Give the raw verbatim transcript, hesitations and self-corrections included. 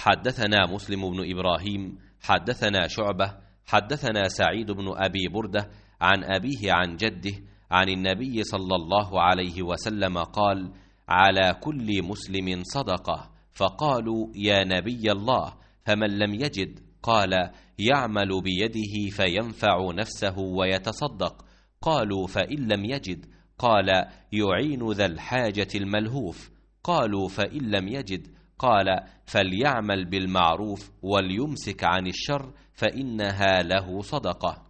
حدثنا مسلم بن إبراهيم حدثنا شعبة حدثنا سعيد بن أبي بردة عن أبيه عن جده عن النبي صلى الله عليه وسلم قال: على كل مسلم صدقة. فقالوا: يا نبي الله، فمن لم يجد؟ قال: يعمل بيده فينفع نفسه ويتصدق. قالوا: فإن لم يجد؟ قال: يعين ذا الحاجة الملهوف. قالوا: فإن لم يجد؟ قال: فليعمل بالمعروف وليمسك عن الشر فإنها له صدقة.